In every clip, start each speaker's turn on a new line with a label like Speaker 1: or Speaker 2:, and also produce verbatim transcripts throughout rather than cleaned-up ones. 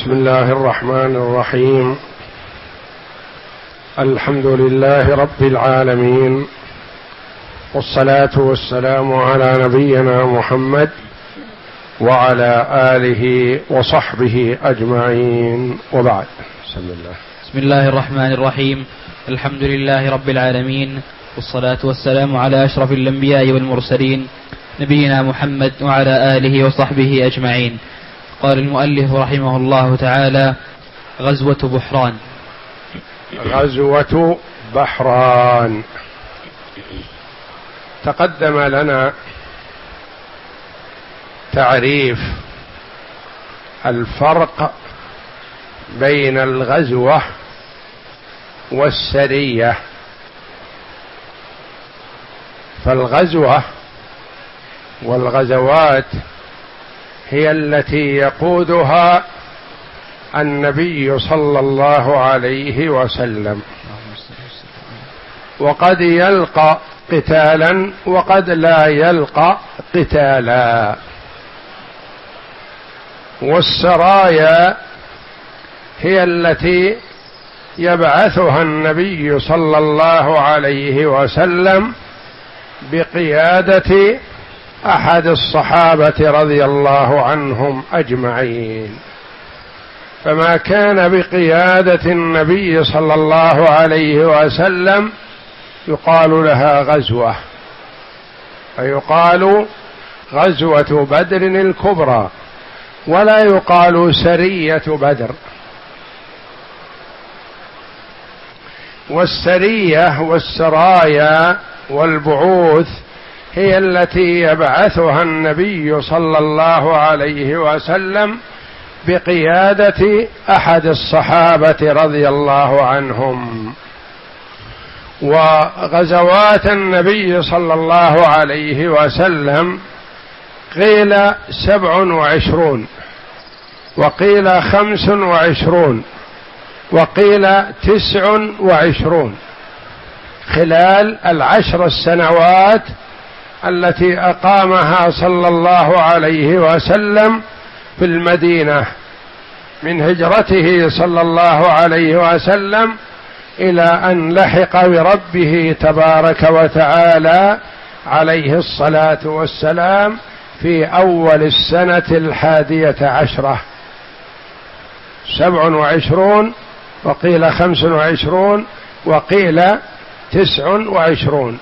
Speaker 1: بسم الله الرحمن الرحيم. الحمد لله رب العالمين، والصلاة والسلام على نبينا محمد وعلى آله وصحبه أجمعين، وبعد. بسم الله.
Speaker 2: بسم الله الرحمن الرحيم. الحمد لله رب العالمين، والصلاة والسلام على أشرف الأنبياء والمرسلين نبينا محمد وعلى آله وصحبه أجمعين. قال المؤلف رحمه الله تعالى: غزوة بحران.
Speaker 1: غزوة بحران. تقدم لنا تعريف الفرق بين الغزوة والسرية. فالغزوة والغزوات هي التي يقودها النبي صلى الله عليه وسلم، وقد يلقى قتالا وقد لا يلقى قتالا. والسرايا هي التي يبعثها النبي صلى الله عليه وسلم بقيادة أحد الصحابة رضي الله عنهم أجمعين. فما كان بقيادة النبي صلى الله عليه وسلم يقال لها غزوة، فيقال غزوة بدر الكبرى، ولا يقال سرية بدر. والسرية والسرايا والبعوث هي التي يبعثها النبي صلى الله عليه وسلم بقيادة أحد الصحابة رضي الله عنهم. وغزوات النبي صلى الله عليه وسلم قيل سبع وعشرون، وقيل خمس وعشرون، وقيل تسع وعشرون، خلال العشر السنوات التي أقامها صلى الله عليه وسلم في المدينة من هجرته صلى الله عليه وسلم إلى أن لحق بربه تبارك وتعالى عليه الصلاة والسلام في أول السنة الحادية عشرة. سبع وعشرون، وقيل خمس وعشرون، وقيل تسع وعشرون.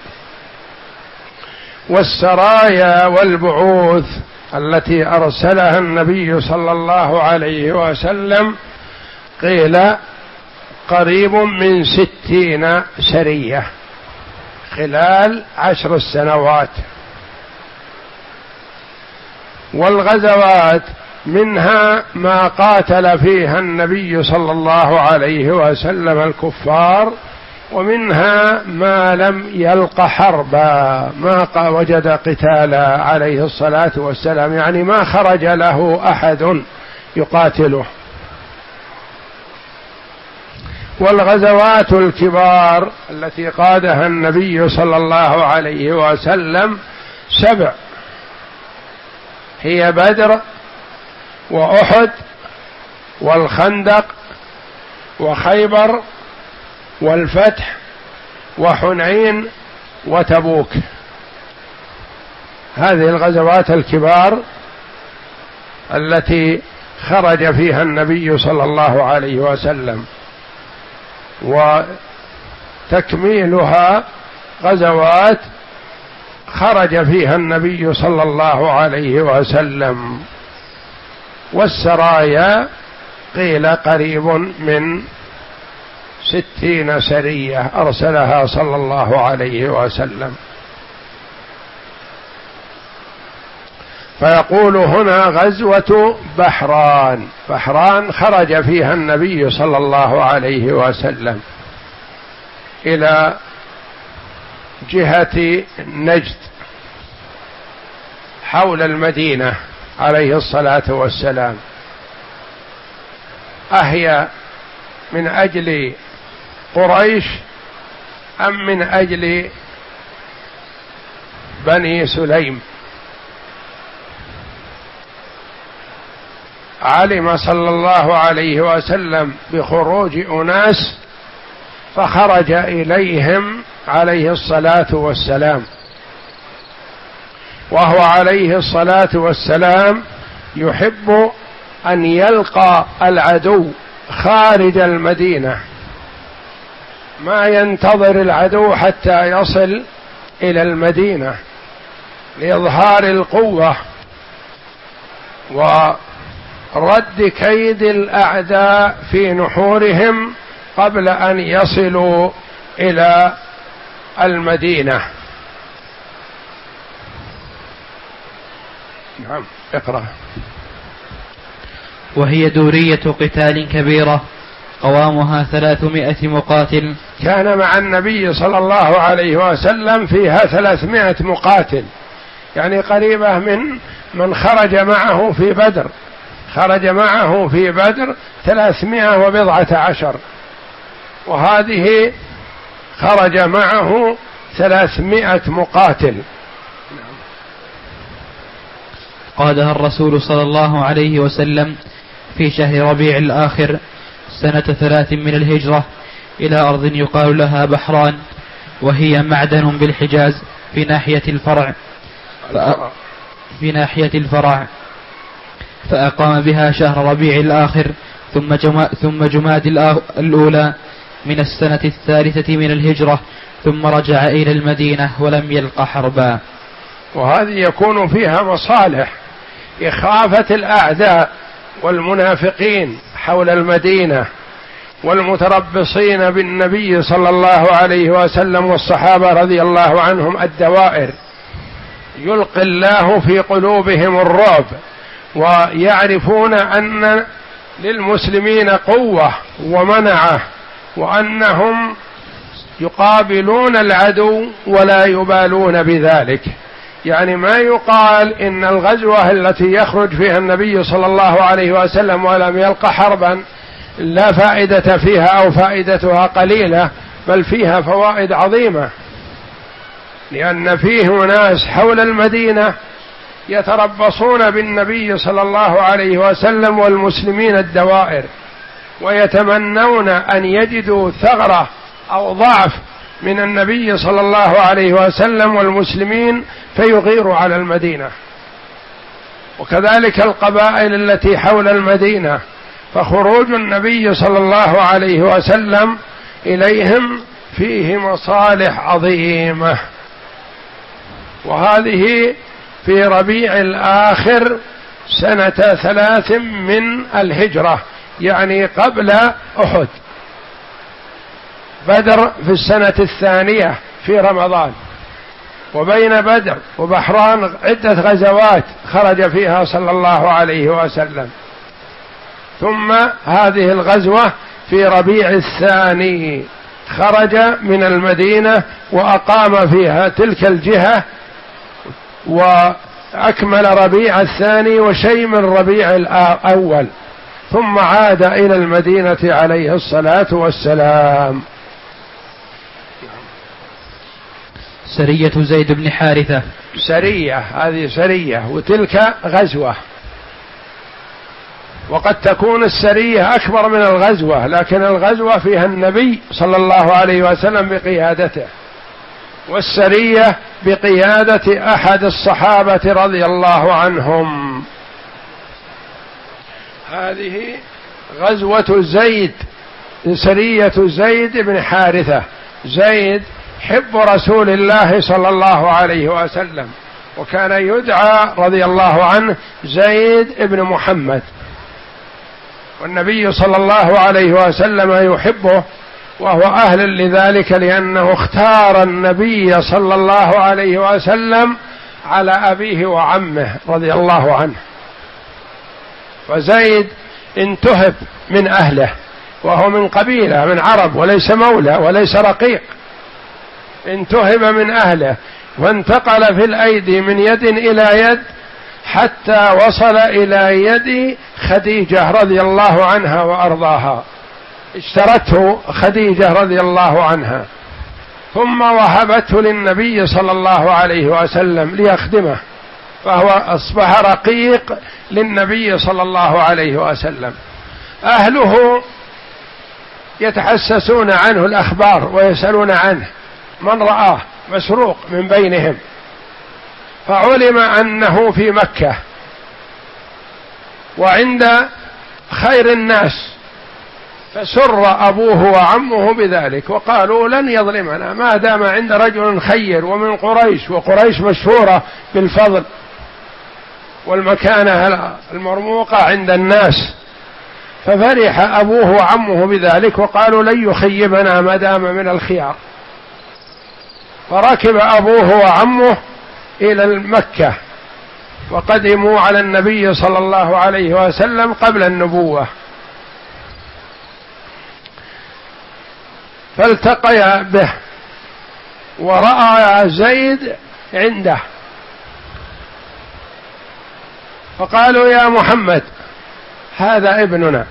Speaker 1: والسرايا والبعوث التي أرسلها النبي صلى الله عليه وسلم قيل قريب من ستين سرية خلال عشر السنوات. والغزوات منها ما قاتل فيها النبي صلى الله عليه وسلم الكفار، ومنها ما لم يلق حربا، ما وجد قتالا عليه الصلاة والسلام، يعني ما خرج له أحد يقاتله. والغزوات الكبار التي قادها النبي صلى الله عليه وسلم سبع، هي بدر وأحد والخندق وخيبر والفتح وحنين وتبوك. هذه الغزوات الكبار التي خرج فيها النبي صلى الله عليه وسلم، وتكميلها غزوات خرج فيها النبي صلى الله عليه وسلم. والسرايا قيل قريب من ستين سرية أرسلها صلى الله عليه وسلم. فيقول هنا غزوة بحران. بحران خرج فيها النبي صلى الله عليه وسلم إلى جهة نجد حول المدينة عليه الصلاة والسلام. أهي من أجل قريش أم من أجل بني سليم؟ علم صلى الله عليه وسلم بخروج أناس فخرج إليهم عليه الصلاة والسلام، وهو عليه الصلاة والسلام يحب أن يلقى العدو خارج المدينة، ما ينتظر العدو حتى يصل إلى المدينة لإظهار القوة ورد كيد الأعداء في نحورهم قبل أن يصلوا إلى المدينة. نعم اقرأ.
Speaker 2: وهي دورية قتال كبيرة قوامها ثلاثمائة مقاتل.
Speaker 1: كان مع النبي صلى الله عليه وسلم فيها ثلاثمائة مقاتل، يعني قريبة من من خرج معه في بدر، خرج معه في بدر ثلاثمائة وبضعة عشر، وهذه خرج معه ثلاثمائة مقاتل.
Speaker 2: قادها الرسول صلى الله عليه وسلم في شهر ربيع الآخر سنة ثلاث من الهجرة إلى أرض يقال لها بحران، وهي معدن بالحجاز في ناحية الفرع في ناحية الفرع فأقام بها شهر ربيع الآخر ثم جما ثم جماد الأولى من السنة الثالثة من الهجرة، ثم رجع إلى المدينة ولم يلق حربا.
Speaker 1: وهذه يكون فيها مصالح، إخافة الأعداء والمنافقين حول المدينة والمتربصين بالنبي صلى الله عليه وسلم والصحابة رضي الله عنهم الدوائر، يلقي الله في قلوبهم الرعب ويعرفون أن للمسلمين قوة ومنعة وأنهم يقابلون العدو ولا يبالون بذلك. يعني ما يقال إن الغزوة التي يخرج فيها النبي صلى الله عليه وسلم ولم يلق حربا لا فائدة فيها أو فائدتها قليلة، بل فيها فوائد عظيمة، لأن فيه ناس حول المدينة يتربصون بالنبي صلى الله عليه وسلم والمسلمين الدوائر، ويتمنون أن يجدوا ثغرة أو ضعف من النبي صلى الله عليه وسلم والمسلمين فيغيروا على المدينة، وكذلك القبائل التي حول المدينة، فخروج النبي صلى الله عليه وسلم إليهم فيه مصالح عظيمة. وهذه في ربيع الآخر سنة ثلاث من الهجرة، يعني قبل أحد. بدر في السنة الثانية في رمضان، وبين بدر وبحران عدة غزوات خرج فيها صلى الله عليه وسلم، ثم هذه الغزوة في ربيع الثاني خرج من المدينة وأقام فيها تلك الجهة، وأكمل ربيع الثاني وشيء من ربيع الأول، ثم عاد إلى المدينة عليه الصلاة والسلام.
Speaker 2: سرية زيد بن حارثة.
Speaker 1: سرية، هذه سرية وتلك غزوة، وقد تكون السرية أكبر من الغزوة، لكن الغزوة فيها النبي صلى الله عليه وسلم بقيادته، والسرية بقيادة أحد الصحابة رضي الله عنهم. هذه غزوة زيد، سرية زيد بن حارثة. زيد حب رسول الله صلى الله عليه وسلم، وكان يدعى رضي الله عنه زيد بن محمد، والنبي صلى الله عليه وسلم يحبه وهو أهل لذلك، لأنه اختار النبي صلى الله عليه وسلم على أبيه وعمه رضي الله عنه. وزيد انتهب من أهله، وهو من قبيلة من عرب، وليس مولى وليس رقيق، انتهب من أهله، وانتقل في الأيدي من يد إلى يد حتى وصل إلى يد خديجة رضي الله عنها وأرضاها، اشترته خديجة رضي الله عنها، ثم وهبته للنبي صلى الله عليه وسلم ليخدمه فهو أصبح رقيق للنبي صلى الله عليه وسلم. أهله يتحسسون عنه الأخبار ويسألون عنه من رآه مسروق من بينهم، فعلم أنه في مكة وعند خير الناس، فسر أبوه وعمه بذلك وقالوا لن يظلمنا ما دام عند رجل خير ومن قريش، وقريش مشهورة بالفضل والمكانة المرموقة عند الناس. ففرح أبوه وعمه بذلك وقالوا لن يخيبنا ما دام من الخيار. فركب أبوه وعمه إلى مكة وقدموا على النبي صلى الله عليه وسلم قبل النبوة، فالتقيا به ورأى زيد عنده، فقالوا يا محمد هذا ابننا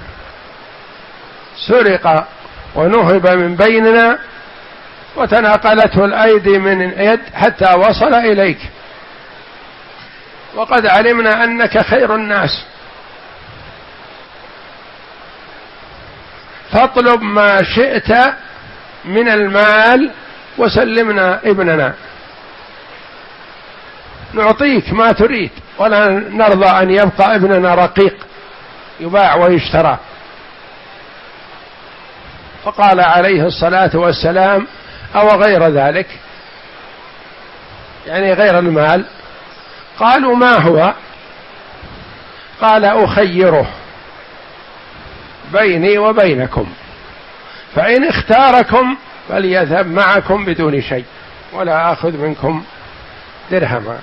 Speaker 1: سرق ونهب من بيننا وتناقلته الأيدي من يد حتى وصل إليك، وقد علمنا أنك خير الناس، فاطلب ما شئت من المال وسلمنا ابننا، نعطيك ما تريد ولا نرضى أن يبقى ابننا رقيق يباع ويشترى. فقال عليه الصلاة والسلام أو غير ذلك، يعني غير المال. قالوا ما هو؟ قال أخيره بيني وبينكم، فإن اختاركم فليذهب معكم بدون شيء ولا أخذ منكم درهما،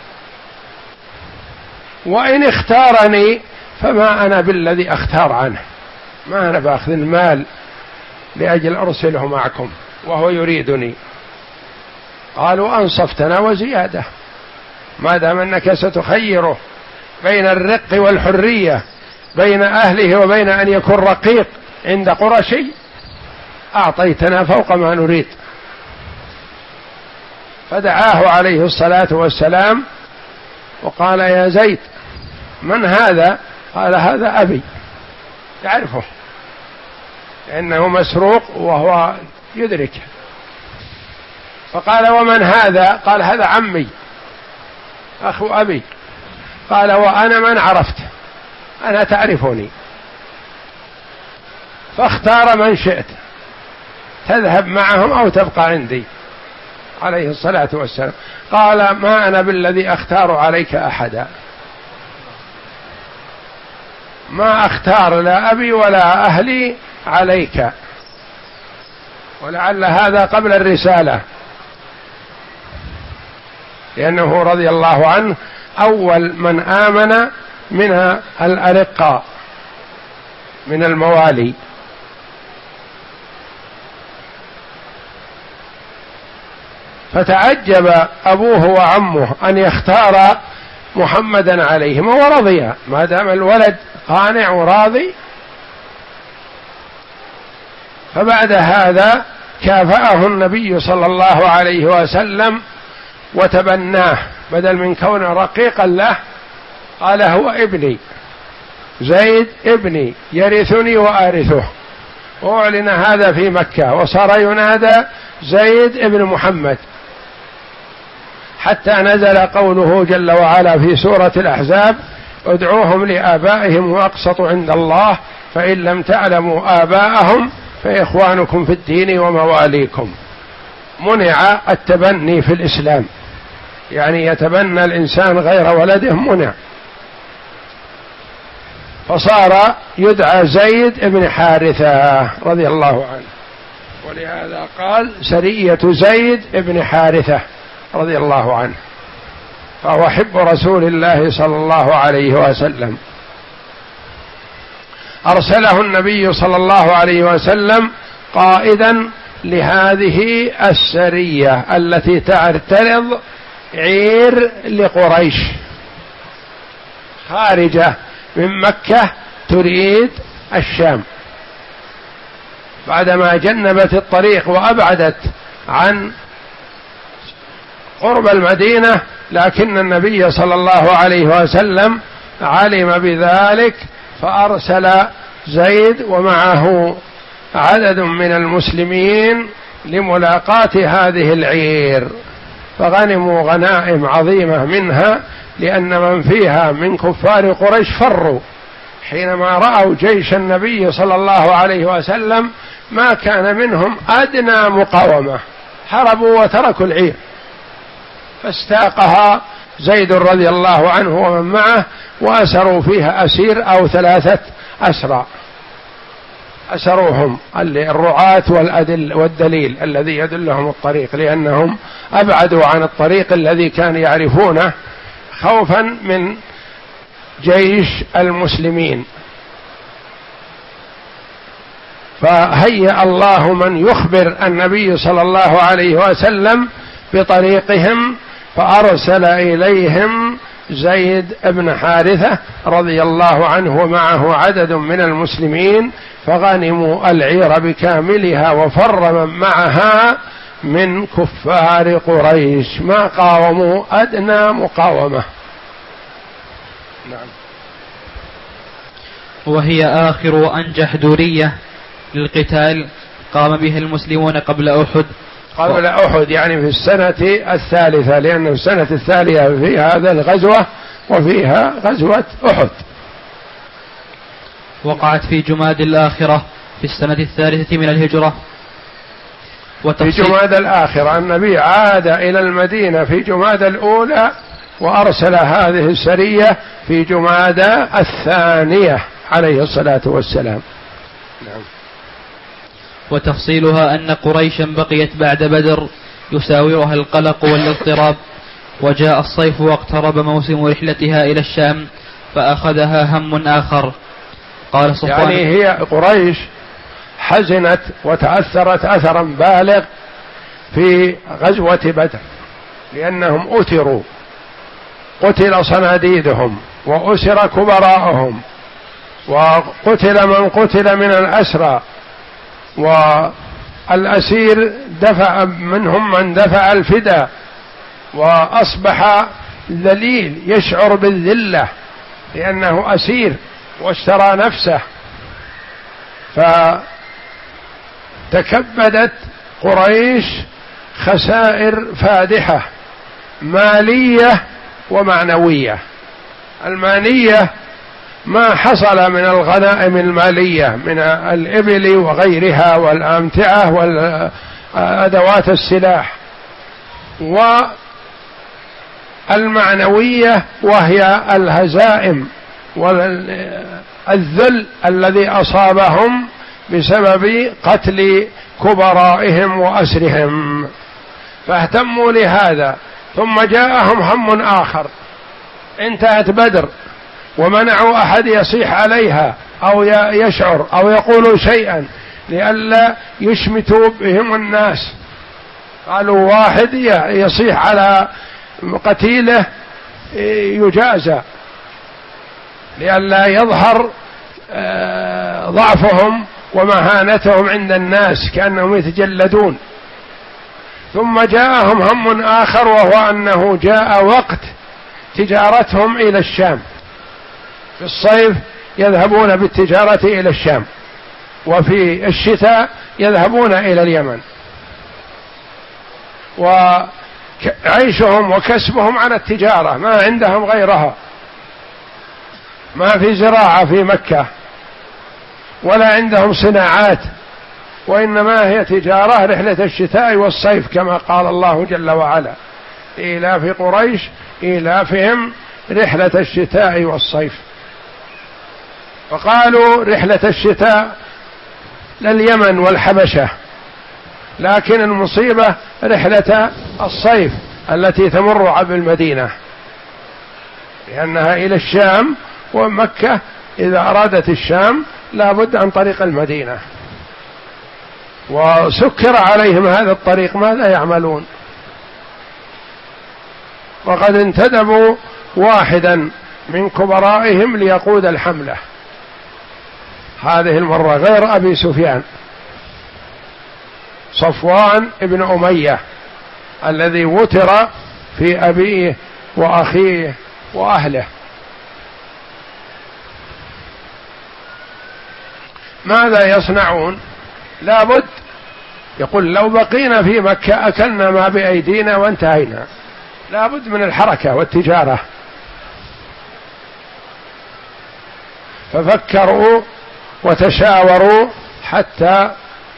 Speaker 1: وإن اختارني فما أنا بالذي أختار عنه، ما أنا بأخذ المال لأجل أرسله معكم وهو يريدني. قالوا أنصفتنا وزيادة، ما دام أنك ستخيره بين الرق والحرية، بين أهله وبين أن يكون رقيق عند قرشي، أعطيتنا فوق ما نريد. فدعاه عليه الصلاة والسلام وقال يا زيد من هذا؟ قال هذا أبي، يعرفه لأنه مسروق وهو يدرك. فقال ومن هذا؟ قال هذا عمي أخو أبي. قال وأنا من عرفت، أنا تعرفني، فاختار من شئت تذهب معهم أو تبقى عندي عليه الصلاة والسلام. قال ما أنا بالذي أختار عليك أحدا، ما أختار لا أبي ولا أهلي عليك. ولعل هذا قبل الرسالة، لأنه رضي الله عنه أول من آمن من الأرقاء من الموالي. فتعجب أبوه وعمه أن يختار محمدا عليهم ورضي، ما دام الولد قانع وراضي. فبعد هذا كافأه النبي صلى الله عليه وسلم وتبناه، بدل من كونه رقيقا له قال هو ابني زيد ابني يرثني وأرثه. وأعلن هذا في مكة وصار ينادى زيد ابن محمد، حتى نزل قوله جل وعلا في سورة الأحزاب ادعوهم لآبائهم وأقسط عند الله فإن لم تعلموا آباءهم فإخوانكم في الدين ومواليكم. منع التبني في الإسلام، يعني يتبنى الإنسان غير ولده منع، فصار يدعى زيد بن حارثة رضي الله عنه، ولهذا قال سرية زيد بن حارثة رضي الله عنه، فهو حب رسول الله صلى الله عليه وسلم. أرسله النبي صلى الله عليه وسلم قائدا لهذه السرية التي تعترض عير لقريش خارجة من مكة تريد الشام، بعدما جنبت الطريق وأبعدت عن قرب المدينة لكن النبي صلى الله عليه وسلم علم بذلك فأرسل زيد ومعه عدد من المسلمين لملاقاة هذه العير، فغنموا غنائم عظيمة منها، لأن من فيها من كفار قريش فروا حينما رأوا جيش النبي صلى الله عليه وسلم، ما كان منهم أدنى مقاومة، هربوا وتركوا العير، فاستاقها زيد رضي الله عنه ومن معه وأسروا فيها أسير أو ثلاثة أسرى، أسروهم الرعاة والأدل والدليل الذي يدلهم الطريق، لأنهم أبعدوا عن الطريق الذي كانوا يعرفونه خوفا من جيش المسلمين. فهيأ الله من يخبر النبي صلى الله عليه وسلم بطريقهم، فأرسل إليهم زيد بن حارثة رضي الله عنه ومعه عدد من المسلمين، فغنموا العير بكاملها وفر من معها من كفار قريش، ما قاوموا أدنى مقاومة. نعم.
Speaker 2: وهي آخر وأنجح دورية للقتال قام به المسلمون قبل أحد.
Speaker 1: قبل أحد يعني في السنة الثالثة، لأن في السنة الثانية في هذا الغزوة وفيها غزوة أحد.
Speaker 2: وقعت في جماد الآخرة في السنة الثالثة من الهجرة.
Speaker 1: في جماد الآخرة النبي عاد إلى المدينة في جماد الأولى، وأرسل هذه السرية في جماد الثانية عليه الصلاة والسلام. نعم.
Speaker 2: وتفصيلها أن قريشا بقيت بعد بدر يساورها القلق والاضطراب، وجاء الصيف واقترب موسم رحلتها إلى الشام فأخذها هم آخر. قال صفوان
Speaker 1: يعني هي قريش حزنت وتأثرت أثرا بالغ في غزوة بدر، لأنهم أتروا، قتل صناديدهم وأسر كبراءهم وقتل من قتل من الأسرى، والأسير دفع منهم من دفع الفداء، وأصبح ذليل يشعر بالذلة لأنه أسير واشترى نفسه. فتكبدت قريش خسائر فادحة مالية ومعنوية. المالية ما حصل من الغنائم المالية من الإبل وغيرها والأمتعة والأدوات السلاح، والمعنوية وهي الهزائم والذل الذي أصابهم بسبب قتل كبرائهم وأسرهم، فاهتموا لهذا. ثم جاءهم هم آخر، انتهت بدر ومنعوا أحد يصيح عليها أو يشعر أو يقول شيئا لئلا يشمتوا بهم الناس، قالوا واحد يصيح على قتيله يجازى لئلا يظهر ضعفهم ومهانتهم عند الناس كأنهم يتجلدون. ثم جاءهم هم آخر، وهو أنه جاء وقت تجارتهم إلى الشام، في الصيف يذهبون بالتجارة إلى الشام، وفي الشتاء يذهبون إلى اليمن، وعيشهم وكسبهم على التجارة، ما عندهم غيرها، ما في زراعة في مكة ولا عندهم صناعات، وإنما هي تجارة رحلة الشتاء والصيف كما قال الله جل وعلا: إيلاف قريش إيلافهم رحلة الشتاء والصيف. فقالوا رحلة الشتاء لليمن والحبشة، لكن المصيبة رحلة الصيف التي تمر عبر المدينة، لأنها إلى الشام، ومكة إذا أرادت الشام لا بد عن طريق المدينة، وسكر عليهم هذا الطريق، ماذا يعملون؟ وقد انتدبوا واحدا من كبرائهم ليقود الحملة هذه المرة غير أبي سفيان، صفوان ابن أمية الذي وتر في أبيه وأخيه وأهله. ماذا يصنعون؟ لا بد يقول لو بقينا في مكة أكلنا ما بأيدينا وانتهينا، لا بد من الحركة والتجارة. ففكروا وتشاوروا حتى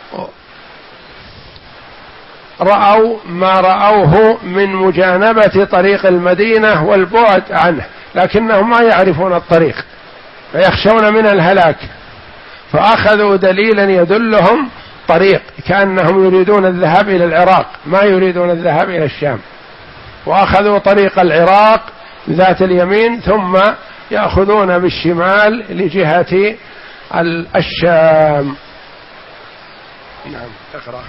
Speaker 1: رأوا ما رأوه من مجانبة طريق المدينة والبعد عنه، لكنهم ما يعرفون الطريق فيخشون من الهلاك، فأخذوا دليلا يدلهم طريق، كأنهم يريدون الذهاب إلى العراق ما يريدون الذهاب إلى الشام، وأخذوا طريق العراق ذات اليمين ثم يأخذون بالشمال لجهة الشام. نعم اقرأ.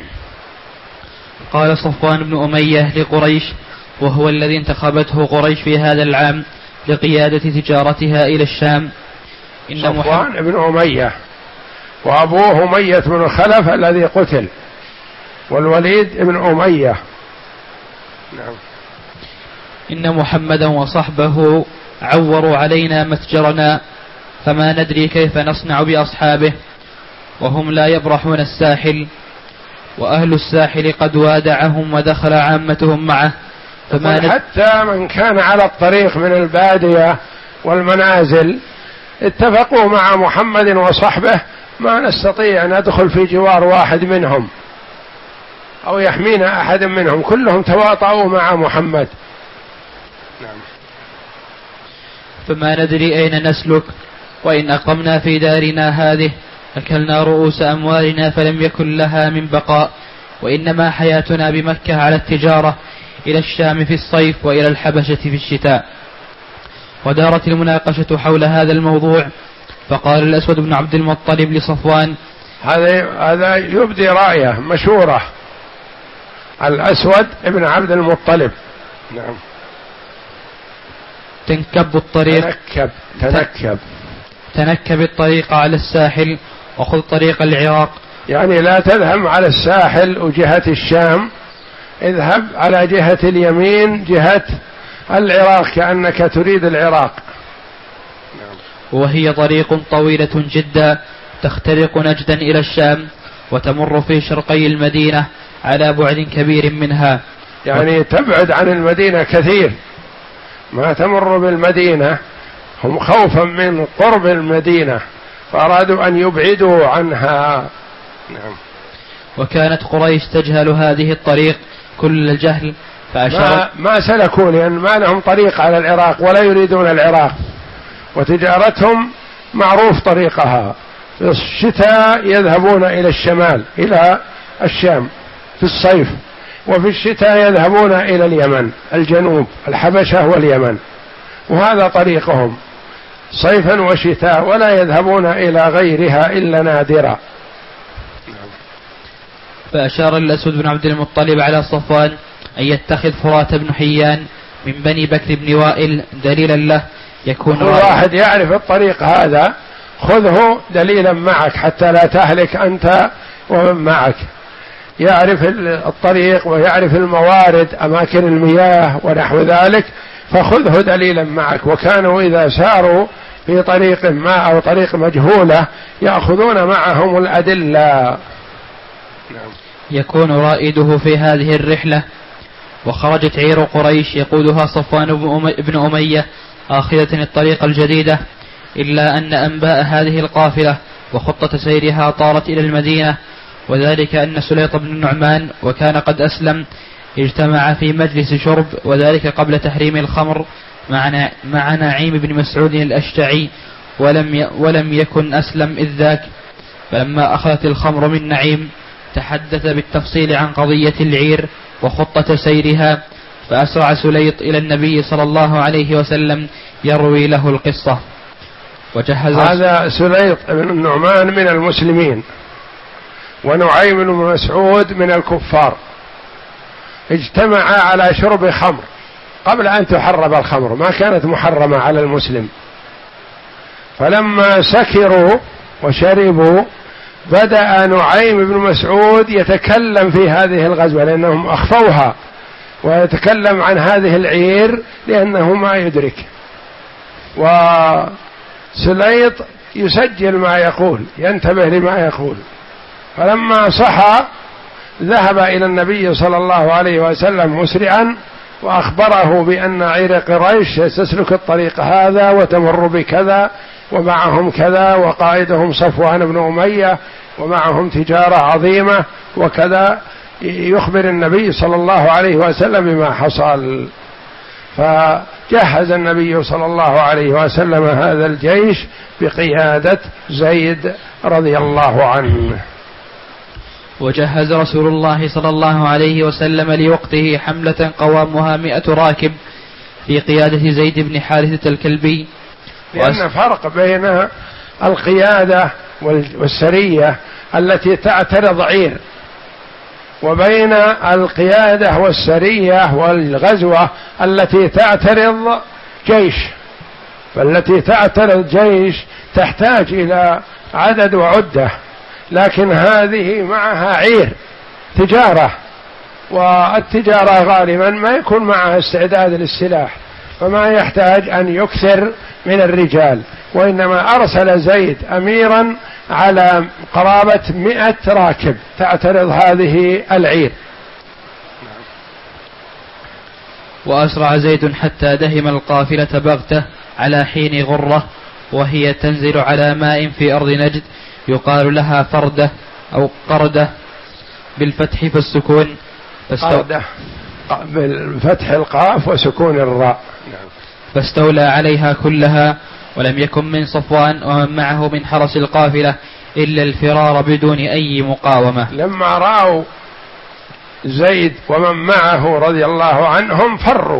Speaker 2: قال صفوان بن أمية لقريش، وهو الذي انتخبته قريش في هذا العام لقيادة تجارتها إلى الشام،
Speaker 1: إن صفوان بن أمية وأبوه أمية بن خلف الذي قتل، والوليد بن أمية. نعم.
Speaker 2: إن محمدا وصحبه عوروا علينا متجرنا، فما ندري كيف نصنع بأصحابه، وهم لا يبرحون الساحل، وأهل الساحل قد وادعهم ودخل عامتهم معه.
Speaker 1: فما ند... حتى من كان على الطريق من البادية والمنازل اتفقوا مع محمد وصحبه ما نستطيع أن ندخل في جوار واحد منهم أو يحمينا أحد منهم، كلهم تواطؤوا مع محمد.
Speaker 2: نعم. فما ندري أين نسلك، وإن أقمنا في دارنا هذه أكلنا رؤوس أموالنا فلم يكن لها من بقاء، وإنما حياتنا بمكة على التجارة إلى الشام في الصيف وإلى الحبشة في الشتاء. ودارت المناقشة حول هذا الموضوع، فقال الأسود بن عبد المطلب لصفوان،
Speaker 1: هذا هذا يبدي رأيه مشورة، الأسود بن عبد المطلب. نعم.
Speaker 2: تنكب الطريق
Speaker 1: تنكب تنكب
Speaker 2: تنكب الطريق على الساحل وخذ طريق العراق،
Speaker 1: يعني لا تذهب على الساحل وجهة الشام، اذهب على جهة اليمين جهة العراق كأنك تريد العراق.
Speaker 2: وهي طريق طويلة جدا تخترق نجدا إلى الشام وتمر في شرقي المدينة على بعد كبير منها،
Speaker 1: يعني تبعد عن المدينة كثير، ما تمر بالمدينة، هم خوفا من قرب المدينة فأرادوا أن يبعدوا عنها. نعم.
Speaker 2: وكانت قريش تجهل هذه الطريق كل الجهل،
Speaker 1: ما, ما سلكوا لأن ما لهم طريق على العراق ولا يريدون العراق، وتجارتهم معروف طريقها، في الشتاء يذهبون إلى الشمال إلى الشام في الصيف، وفي الشتاء يذهبون إلى اليمن الجنوب الحبشة واليمن، وهذا طريقهم صيفا وشتاء، ولا يذهبون إلى غيرها إلا نادرا.
Speaker 2: فأشار الأسود بن عبد المطلب على صفوان أن يتخذ فرات بن حيان من بني بكر بن وائل دليلا له يكون
Speaker 1: كل واحد يعرف الطريق هذا خذه دليلا معك حتى لا تهلك أنت ومن معك، يعرف الطريق ويعرف الموارد أماكن المياه ونحو ذلك، فخذه دليلا معك. وكانوا إذا ساروا في طريق ما أو طريق مجهولة يأخذون معهم الأدلة.
Speaker 2: يكون رائده في هذه الرحلة. وخرجت عير قريش يقودها صفوان بن أمية آخذة الطريق الجديدة، إلا أن أنباء هذه القافلة وخطة سيرها طارت إلى المدينة، وذلك أن سليط بن النعمان وكان قد أسلم اجتمع في مجلس شرب، وذلك قبل تحريم الخمر مع نعيم بن مسعود الأشتعي، ولم ولم يكن أسلم إذ ذاك. فلما أخذت الخمر من نعيم تحدث بالتفصيل عن قضية العير وخطة سيرها، فأسرع سليط إلى النبي صلى الله عليه وسلم يروي له القصة. وجهز
Speaker 1: هذا سليط بن النعمان من المسلمين، ونعيم بن مسعود من الكفار، اجتمعا على شرب خمر قبل أن تحرم الخمر، ما كانت محرمة على المسلم. فلما سكروا وشربوا بدأ نعيم بن مسعود يتكلم في هذه الغزوة، لأنهم أخفوها ويتكلم عن هذه العير لأنه ما يدرك، وسليط يسجل ما يقول، ينتبه لما يقول. فلما صحى ذهب إلى النبي صلى الله عليه وسلم مسرعا وأخبره بأن عير قريش تسلك الطريق هذا وتمر بكذا ومعهم كذا وقائدهم صفوان بن أمية ومعهم تجارة عظيمة وكذا، يخبر النبي صلى الله عليه وسلم بما حصل. فجهز النبي صلى الله عليه وسلم هذا الجيش بقيادة زيد رضي الله عنه.
Speaker 2: وجهز رسول الله صلى الله عليه وسلم لوقته حملة قوامها مئة راكب في قيادة زيد بن حارثة الكلبي.
Speaker 1: لأن فرق بين القيادة والسرية التي تعترض عير وبين القيادة والسرية والغزوة التي تعترض جيش. فالتي تعترض جيش تحتاج إلى عدد وعدة، لكن هذه معها عير تجارة، والتجارة غالبا ما يكون معها استعداد للسلاح، فما يحتاج أن يكثر من الرجال، وإنما أرسل زيد أميرا على قرابة مئة راكب تعترض هذه العير.
Speaker 2: وأسرع زيد حتى دهم القافلة بغتة على حين غرة، وهي تنزل على ماء في أرض نجد يقال لها فردة أو قردة بالفتح فالسكون.
Speaker 1: قردة بالفتح القاف وسكون الراء.
Speaker 2: فاستولى عليها كلها، ولم يكن من صفوان ومن معه من حرس القافلة إلا الفرار بدون أي مقاومة.
Speaker 1: لما رأوا زيد ومن معه رضي الله عنهم فروا،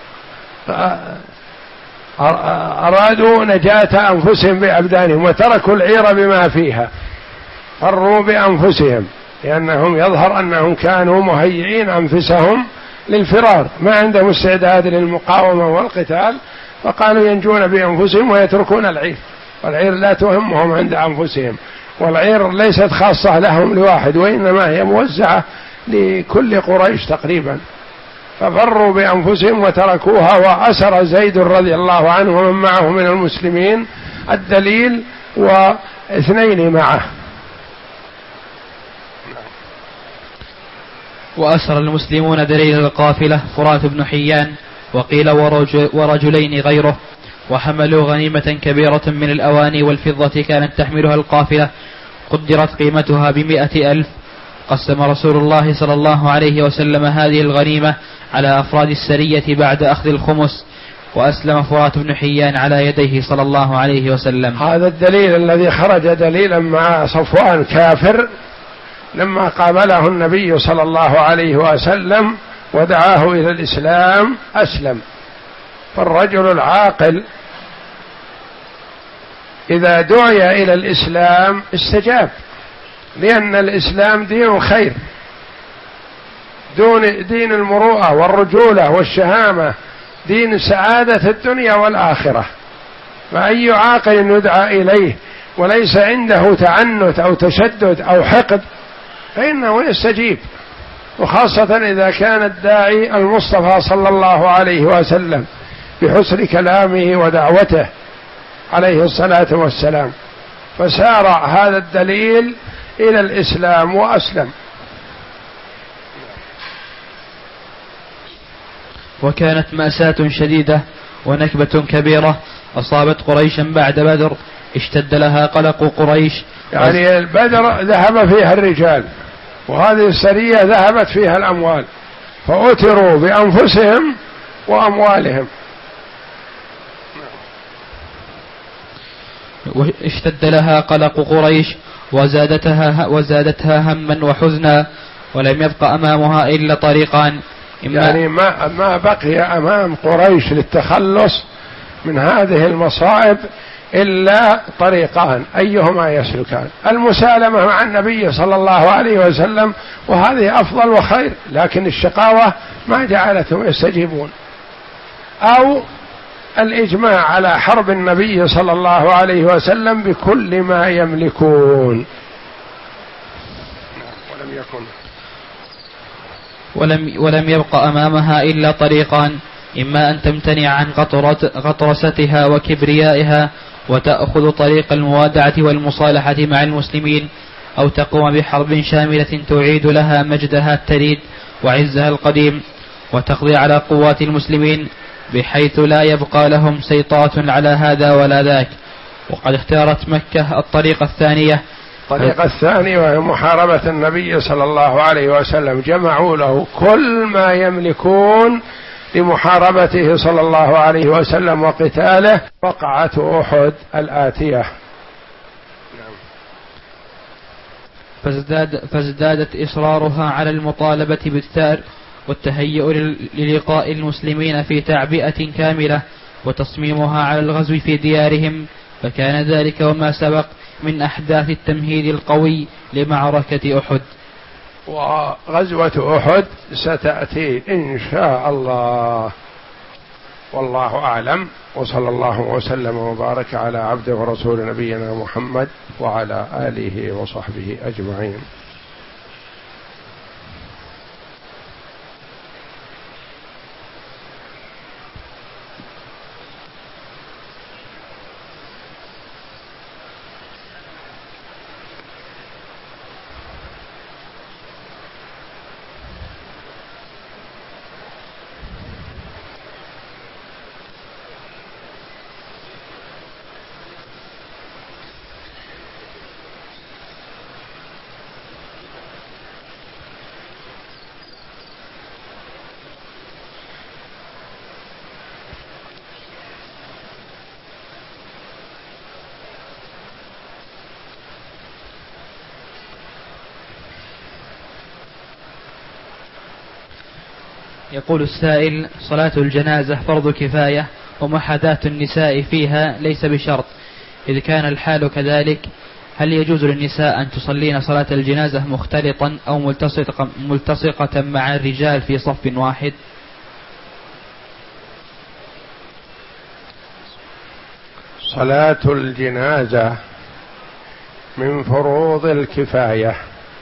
Speaker 1: أرادوا نجاة أنفسهم بأبدانهم وتركوا العير بما فيها، فروا بأنفسهم، لأنهم يظهر أنهم كانوا مهيئين أنفسهم للفرار، ما عندهم استعداد للمقاومة والقتال، فقالوا ينجون بأنفسهم ويتركون العير، والعير لا تهمهم عند أنفسهم، والعير ليست خاصة لهم لواحد، وإنما هي موزعة لكل قريش تقريبا، ففروا بأنفسهم وتركوها. وأسر زيد رضي الله عنه ومن معه من المسلمين الدليل واثنين معه.
Speaker 2: وأسر المسلمون دليل القافلة فرات بن حيان وقيل ورجل ورجلين غيره، وحملوا غنيمة كبيرة من الأواني والفضة كانت تحملها القافلة قدرت قيمتها بمئة ألف. قسم رسول الله صلى الله عليه وسلم هذه الغنيمة على أفراد السرية بعد أخذ الخمس، وأسلم فرات بن حيان على يديه صلى الله عليه وسلم.
Speaker 1: هذا الدليل الذي خرج دليلا مع صفوان كافر، لما قابله النبي صلى الله عليه وسلم ودعاه إلى الإسلام أسلم. فالرجل العاقل إذا دعي إلى الإسلام استجاب، لأن الإسلام دين خير، دون دين المروءة والرجولة والشهامة، دين سعادة الدنيا والآخرة. فأي عاقل يدعى إليه وليس عنده تعنت أو تشدد أو حقد فإنه يستجيب، وخاصة إذا كان الداعي المصطفى صلى الله عليه وسلم بحسن كلامه ودعوته عليه الصلاة والسلام. فسارع هذا الدليل إلى الإسلام وأسلم.
Speaker 2: وكانت مأساة شديدة ونكبة كبيرة أصابت قريشا بعد بدر، اشتد لها قلق قريش.
Speaker 1: يعني البدر ذهب فيها الرجال، وهذه السرية ذهبت فيها الأموال، فأتروا بأنفسهم وأموالهم.
Speaker 2: اشتد لها قلق قريش وزادتها, وزادتها هما وحزنا، ولم يبق أمامها إلا طريقان.
Speaker 1: يعني ما, ما بقي أمام قريش للتخلص من هذه المصائب إلا طريقان، أيهما يسلكان: المسالمة مع النبي صلى الله عليه وسلم، وهذه أفضل وخير، لكن الشقاوة ما جعلتهم يستجيبون، أو الإجماع على حرب النبي صلى الله عليه وسلم بكل ما يملكون. ولم يكن
Speaker 2: ولم, ولم يبق أمامها إلا طريقان: إما أن تمتنع عن غطرستها وكبريائها وتأخذ طريق الموادعة والمصالحة مع المسلمين، أو تقوم بحرب شاملة تعيد لها مجدها التريد وعزها القديم، وتقضي على قوات المسلمين بحيث لا يبقى لهم سيطرة على هذا ولا ذاك. وقد اختارت مكة الطريقة الثانية
Speaker 1: الطريقة الثانية وهي محاربة النبي صلى الله عليه وسلم. جمعوا له كل ما يملكون لمحاربته صلى الله عليه وسلم وقتاله. وقعة أحد الآتية.
Speaker 2: فازداد فازدادت إصرارها على المطالبة بالثار والتهيؤ للقاء المسلمين في تعبئة كاملة، وتصميمها على الغزو في ديارهم، فكان ذلك وما سبق من أحداث التمهيد القوي لمعركة أحد.
Speaker 1: وغزوة أحد ستأتي إن شاء الله، والله أعلم. وصلى الله وسلم وبارك على عبده ورسول نبينا محمد وعلى آله وصحبه أجمعين.
Speaker 2: يقول السائل: صلاة الجنازة فرض كفاية، ومحاذاة النساء فيها ليس بشرط، إذ كان الحال كذلك، هل يجوز للنساء أن تصلين صلاة الجنازة مختلطا أو ملتصقة, ملتصقة مع الرجال في صف واحد؟
Speaker 1: صلاة الجنازة من فروض الكفاية،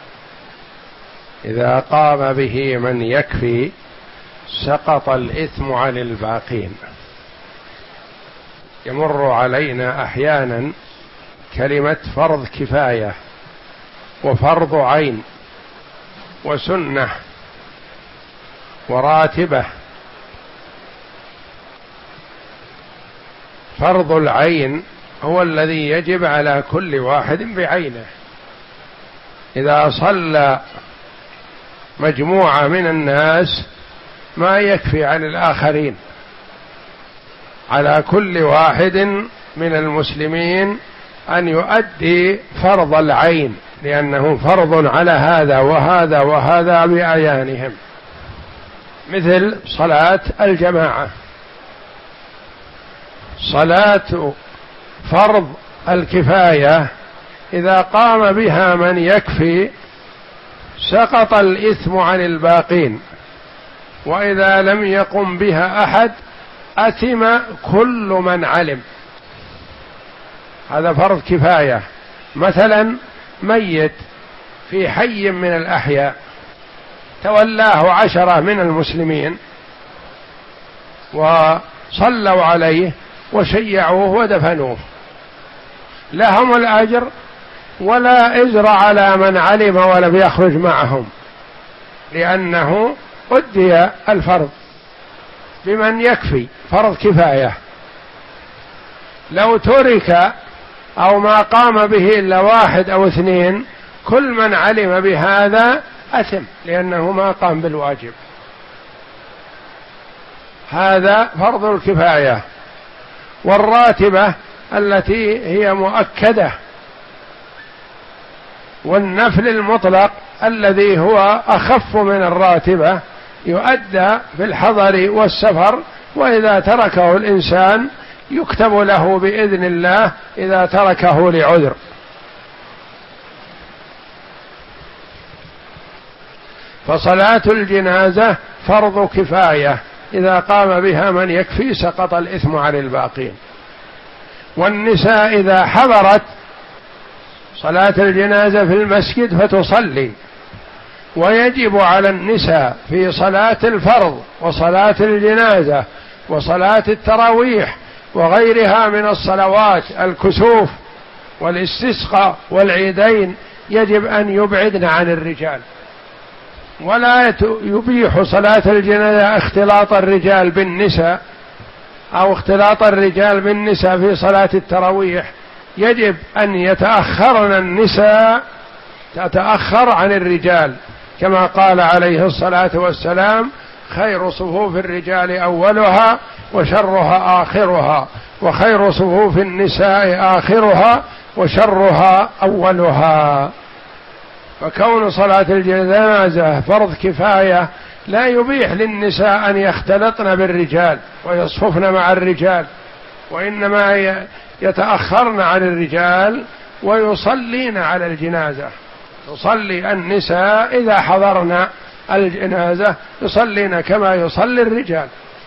Speaker 1: إذا قام به من يكفي سقط الإثم عن الباقين. يمر علينا أحيانا كلمة فرض كفاية وفرض عين وسنة وراتبة. فرض العين هو الذي يجب على كل واحد بعينه. إذا صلى مجموعة من الناس ما يكفي عن الآخرين، على كل واحد من المسلمين أن يؤدي فرض العين، لأنه فرض على هذا وهذا وهذا بأعيانهم، مثل صلاة الجماعة. صلاة فرض الكفاية إذا قام بها من يكفي سقط الإثم عن الباقين، وإذا لم يقم بها أحد أثم كل من علم. هذا فرض كفاية. مثلا ميت في حي من الأحياء تولاه عشرة من المسلمين وصلوا عليه وشيعوه ودفنوه، لهم الأجر ولا إجر على من علم ولم يخرج معهم، لأنه أدي الفرض بمن يكفي، فرض كفاية. لو ترك أو ما قام به إلا واحد أو اثنين، كل من علم بهذا أثم، لأنه ما قام بالواجب. هذا فرض الكفاية. والراتبة التي هي مؤكدة، والنفل المطلق الذي هو أخف من الراتبة يؤدى في الحضر والسفر، وإذا تركه الإنسان يكتب له بإذن الله إذا تركه لعذر. فصلاة الجنازة فرض كفاية، إذا قام بها من يكفي سقط الإثم عن الباقين. والنساء إذا حضرت صلاة الجنازة في المسجد فتصلي، ويجب على النساء في صلاة الفرض وصلاة الجنازة وصلاة التراويح وغيرها من الصلوات، الكسوف والاستسقاء والعيدين، يجب أن يبعدن عن الرجال، ولا يبيح صلاة الجنازة اختلاط الرجال بالنساء أو اختلاط الرجال بالنساء في صلاة التراويح. يجب أن يتأخرن النساء، تتأخر عن الرجال، كما قال عليه الصلاة والسلام: خير صفوف الرجال أولها وشرها آخرها، وخير صفوف النساء آخرها وشرها أولها. فكون صلاة الجنازة فرض كفاية لا يبيح للنساء أن يختلطن بالرجال ويصففن مع الرجال، وإنما يتأخرن عن الرجال ويصلين على الجنازة. يصلي النساء إذا حضرن الجنازة يصلين كما يصلي الرجال.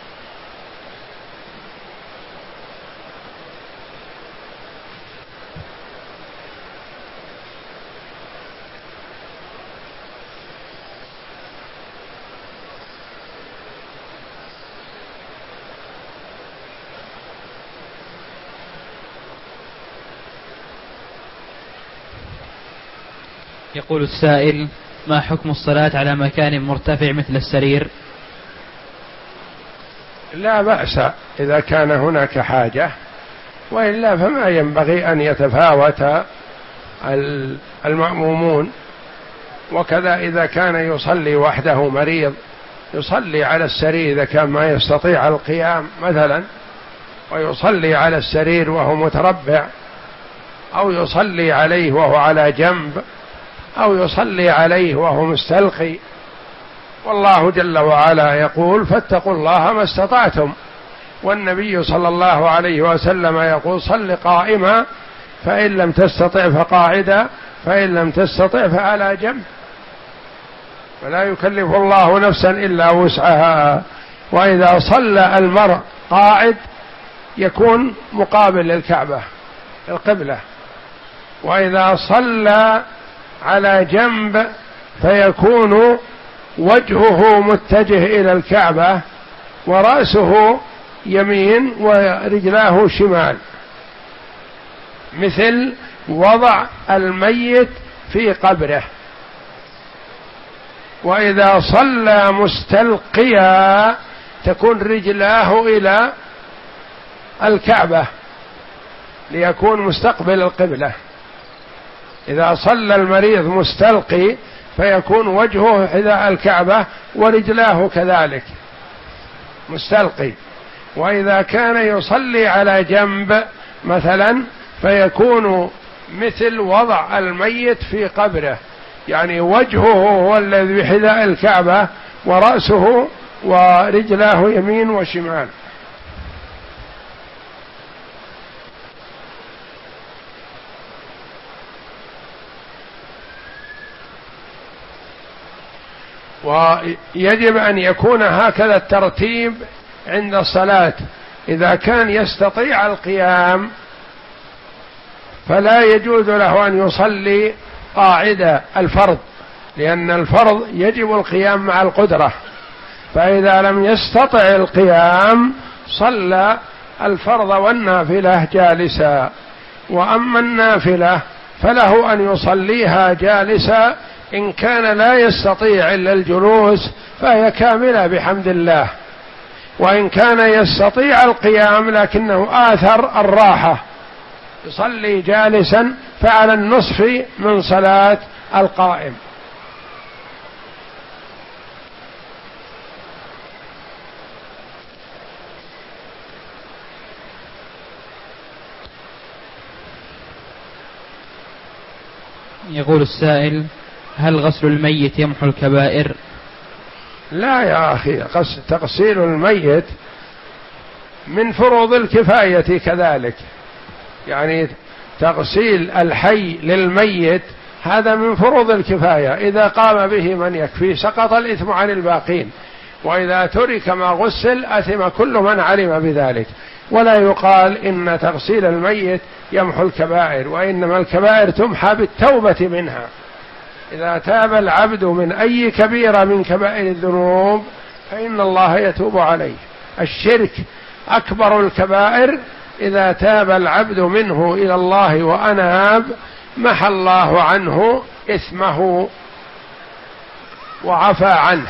Speaker 2: يقول السائل: ما حكم الصلاة على مكان مرتفع مثل السرير؟
Speaker 1: لا بأس إذا كان هناك حاجة، وإلا فما ينبغي أن يتفاوت المأمومون. وكذا إذا كان يصلي وحده مريض يصلي على السرير إذا كان ما يستطيع القيام مثلا، ويصلي على السرير وهو متربع، أو يصلي عليه وهو على جنب، أو يصلي عليه وهو مستلقي. والله جل وعلا يقول: فاتقوا الله ما استطعتم. والنبي صلى الله عليه وسلم يقول: صل قائما فإن لم تستطع فقاعدا فإن لم تستطع فعلى جنب. فلا يكلف الله نفسا إلا وسعها. وإذا صلى المرء قاعد يكون مقابل للكعبة القبلة، وإذا صلى على جنب فيكون وجهه متجه إلى الكعبة ورأسه يمين ورجلاه شمال، مثل وضع الميت في قبره. وإذا صلى مستلقيا تكون رجلاه إلى الكعبة ليكون مستقبل القبلة. إذا صلى المريض مستلقي فيكون وجهه حذاء الكعبة ورجلاه كذلك مستلقي. وإذا كان يصلي على جنب مثلا فيكون مثل وضع الميت في قبره، يعني وجهه هو الذي بحذاء الكعبة ورأسه ورجلاه يمين وشمال. ويجب أن يكون هكذا الترتيب عند الصلاة. إذا كان يستطيع القيام فلا يجوز له أن يصلي قاعدة الفرض، لأن الفرض يجب القيام مع القدرة. فإذا لم يستطع القيام صلى الفرض والنافلة جالسا. وأما النافلة فله أن يصليها جالسا، إن كان لا يستطيع إلا الجلوس فهي كاملة بحمد الله. وإن كان يستطيع القيام لكنه آثر الراحة يصلي جالسا فعلى النصف من صلاة القائم.
Speaker 2: يقول السائل: هل غسل الميت يمحو الكبائر؟
Speaker 1: لا يا أخي، تغسيل الميت من فروض الكفاية كذلك، يعني تغسيل الحي للميت هذا من فروض الكفاية، إذا قام به من يكفي سقط الإثم عن الباقين، وإذا ترك ما غسل أثم كل من علم بذلك. ولا يقال إن تغسيل الميت يمحو الكبائر، وإنما الكبائر تمحى بالتوبة منها. إذا تاب العبد من أي كبيرة من كبائر الذنوب فإن الله يتوب عليه. الشرك أكبر الكبائر، إذا تاب العبد منه إلى الله وأناب محى الله عنه إثمه وعفى عنه.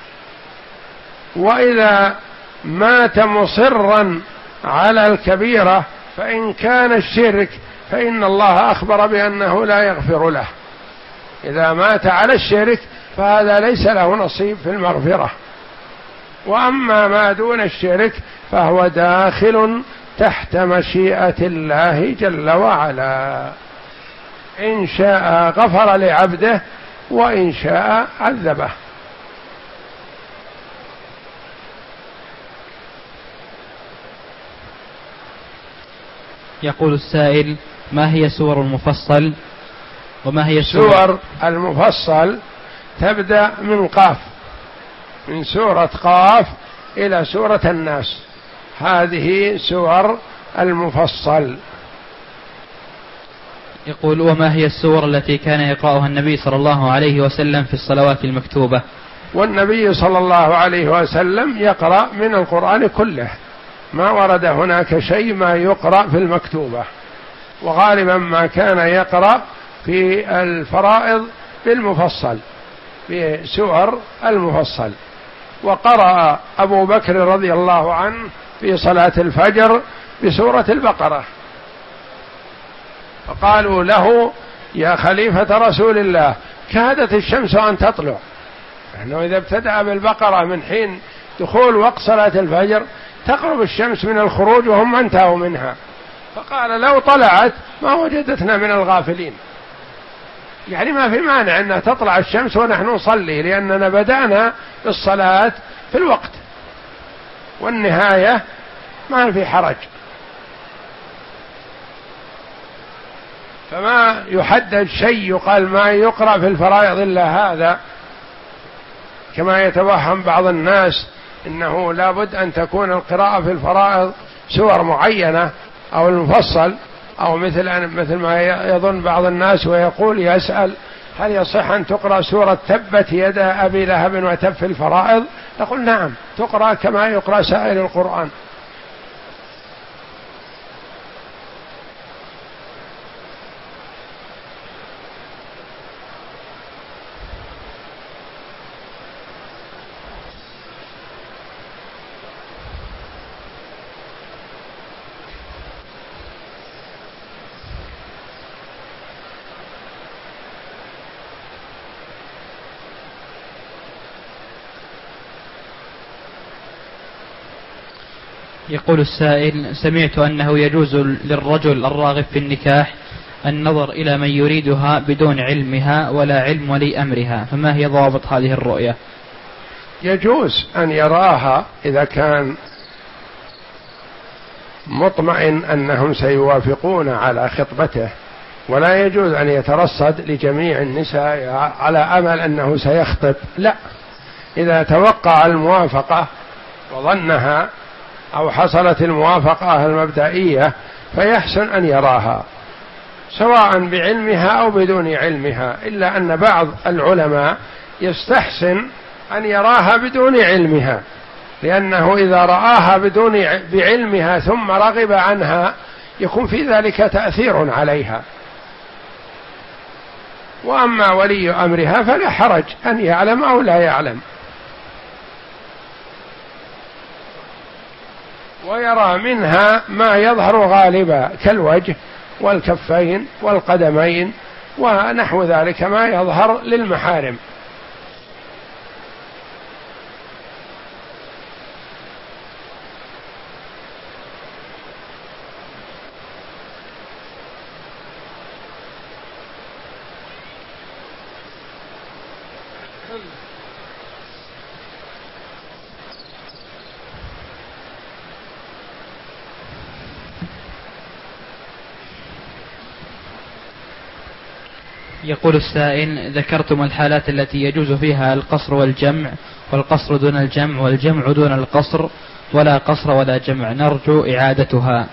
Speaker 1: وإذا مات مصرا على الكبيرة فإن كان الشرك فإن الله أخبر بأنه لا يغفر له. إذا مات على الشرك فهذا ليس له نصيب في المغفرة. وأما ما دون الشرك فهو داخل تحت مشيئة الله جل وعلا، إن شاء غفر لعبده وإن شاء عذبه.
Speaker 2: يقول السائل: ما هي سور المفصل وما هي السور؟
Speaker 1: سور المفصل تبدأ من قاف، من سورة قاف إلى سورة الناس، هذه سور المفصل.
Speaker 2: يقول: وما هي السور التي كان يقرأها النبي صلى الله عليه وسلم في الصلوات المكتوبة؟
Speaker 1: والنبي صلى الله عليه وسلم يقرأ من القرآن كله، ما ورد هناك شيء ما يقرأ في المكتوبة، وغالبا ما كان يقرأ في الفرائض بالمفصل بسور المفصل. وقرأ أبو بكر رضي الله عنه في صلاة الفجر بسورة البقرة، فقالوا له: يا خليفة رسول الله كادت الشمس أن تطلع، إنه إذا ابتدأ بالبقرة من حين دخول وقت صلاة الفجر تقرب الشمس من الخروج وهم انتهوا منها. فقال: لو طلعت ما وجدتنا من الغافلين، يعني ما في مانع أن تطلع الشمس ونحن نصلي، لأننا بدأنا بالصلاة في الوقت والنهاية ما في حرج. فما يحدد شيء يقال ما يقرأ في الفرائض إلا هذا، كما يتوهم بعض الناس إنه لابد أن تكون القراءة في الفرائض سور معينة أو المفصل، أو مثل مثل ما يظن بعض الناس ويقول يسأل: هل يصح أن تقرأ سورة تبت يدا أبي لهب وتب في الفرائض؟ نقول: نعم، تقرأ كما يقرأ سائر القرآن.
Speaker 2: يقول السائل: سمعت أنه يجوز للرجل الراغب في النكاح النظر إلى من يريدها بدون علمها ولا علم ولي أمرها، فما هي ضوابط هذه الرؤية؟
Speaker 1: يجوز أن يراها إذا كان مطمئن أنهم سيوافقون على خطبته، ولا يجوز أن يترصد لجميع النساء على أمل أنه سيخطب، لا، إذا توقع الموافقة وظنها أو حصلت الموافقة المبدئية فيحسن أن يراها سواء بعلمها أو بدون علمها، إلا أن بعض العلماء يستحسن أن يراها بدون علمها، لأنه إذا رآها بدون بعلمها ثم رغب عنها يكون في ذلك تأثير عليها. وأما ولي أمرها فلا حرج أن يعلم أو لا يعلم، ويرى منها ما يظهر غالبا كالوجه والكفين والقدمين ونحو ذلك ما يظهر للمحارم.
Speaker 2: يقول السائل: ذكرتم الحالات التي يجوز فيها القصر والجمع، والقصر دون الجمع والجمع دون القصر، ولا قصر ولا جمع، نرجو إعادتها.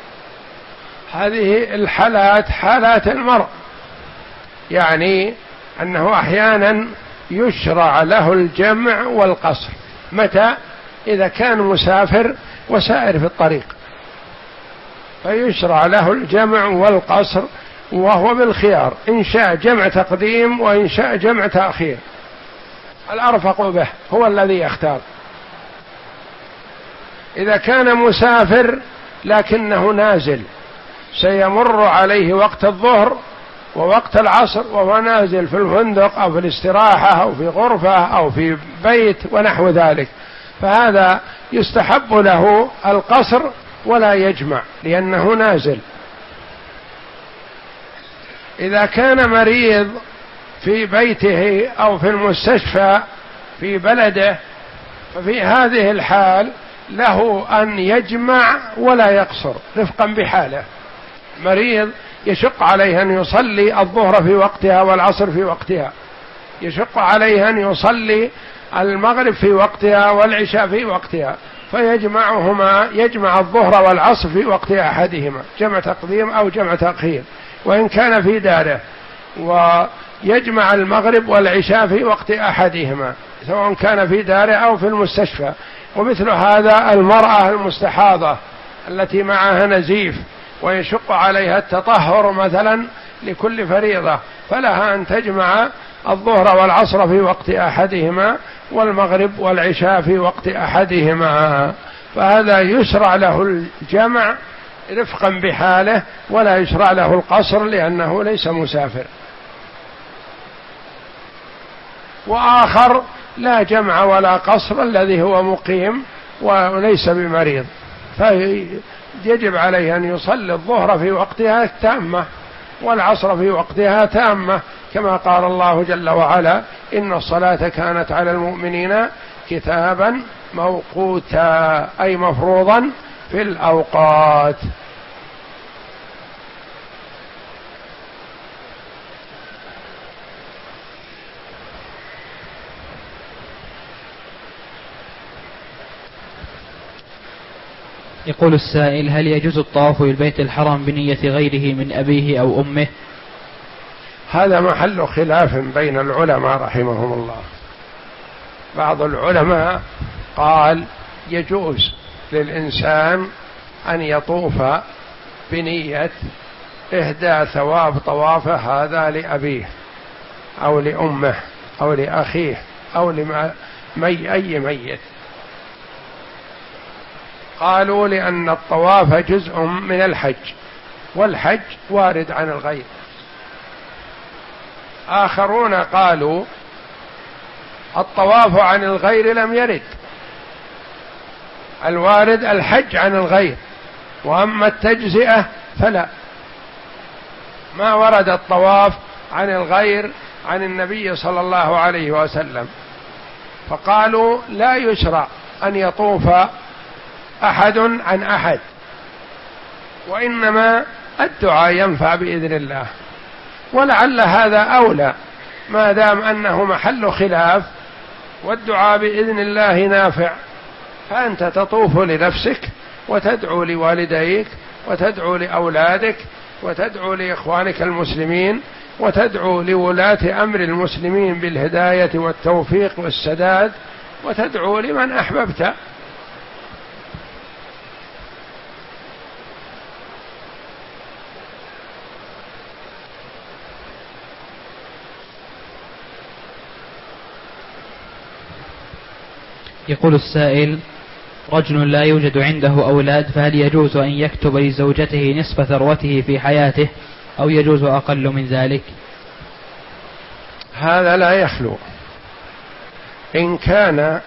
Speaker 1: هذه الحالات حالات المرء، يعني أنه أحيانا يشرع له الجمع والقصر. متى؟ إذا كان مسافر وسائر في الطريق، فيشرع له الجمع والقصر، وهو بالخيار، إن شاء جمع تقديم وإن شاء جمع تأخير، الأرفق به هو الذي يختار. إذا كان مسافر لكنه نازل، سيمر عليه وقت الظهر ووقت العصر وهو نازل في الفندق أو في الاستراحة أو في غرفة أو في بيت ونحو ذلك، فهذا يستحب له القصر ولا يجمع لأنه نازل. إذا كان مريض في بيته أو في المستشفى في بلده، ففي هذه الحال له أن يجمع ولا يقصر رفقا بحاله. مريض يشق عليه أن يصلي الظهر في وقتها والعصر في وقتها، يشق عليه أن يصلي المغرب في وقتها والعشاء في وقتها، فيجمعهما، يجمع الظهر والعصر في وقت أحدهما، جمع تقديم أو جمع تأخير، وإن كان في داره، ويجمع المغرب والعشاء في وقت أحدهما سواء كان في داره أو في المستشفى. ومثل هذا المرأة المستحاضة التي معها نزيف ويشق عليها التطهر مثلا لكل فريضة، فلها أن تجمع الظهر والعصر في وقت أحدهما والمغرب والعشاء في وقت أحدهما، فهذا يشرع له الجمع رفقا بحاله ولا يشرع له القصر لأنه ليس مسافر. وآخر لا جمع ولا قصر، الذي هو مقيم وليس بمريض، فيجب عليه أن يصلي الظهر في وقتها تامة والعصر في وقتها تامة، كما قال الله جل وعلا: إن الصلاة كانت على المؤمنين كتابا موقوتا، أي مفروضا في الأوقات.
Speaker 2: يقول السائل: هل يجوز الطواف بالبيت الحرام بنية غيره من أبيه أو أمه؟
Speaker 1: هذا محل خلاف بين العلماء رحمهم الله. بعض العلماء قال يجوز للإنسان أن يطوف بنية إهداء ثواب طوافه هذا لأبيه أو لأمه أو لأخيه أو لمي أي ميت. قالوا لأن الطواف جزء من الحج، والحج وارد عن الغير. آخرون قالوا الطواف عن الغير لم يرد، الوارد الحج عن الغير، وأما التجزئة فلا، ما ورد الطواف عن الغير عن النبي صلى الله عليه وسلم. فقالوا لا يشرع أن يطوف أحد عن أحد، وإنما الدعاء ينفع بإذن الله، ولعل هذا أولى ما دام أنه محل خلاف والدعاء بإذن الله نافع، فأنت تطوف لنفسك وتدعو لوالديك وتدعو لأولادك وتدعو لإخوانك المسلمين وتدعو لولاة أمر المسلمين بالهداية والتوفيق والسداد وتدعو لمن أحببت.
Speaker 2: يقول السائل: رجل لا يوجد عنده أولاد، فهل يجوز أن يكتب لزوجته نصف ثروته في حياته أو يجوز أقل من ذلك؟
Speaker 1: هذا لا يخلو. إن كان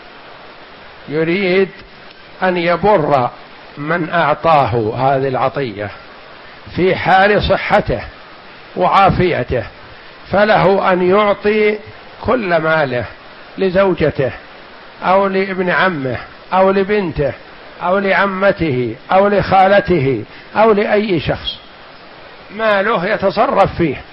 Speaker 1: يريد أن يبر من أعطاه هذه العطية في حال صحته وعافيته، فله أن يعطي كل ماله لزوجته أو لابن عمه أو لبنته أو لعمته أو لخالته أو لأي شخص، ماله يتصرف فيه،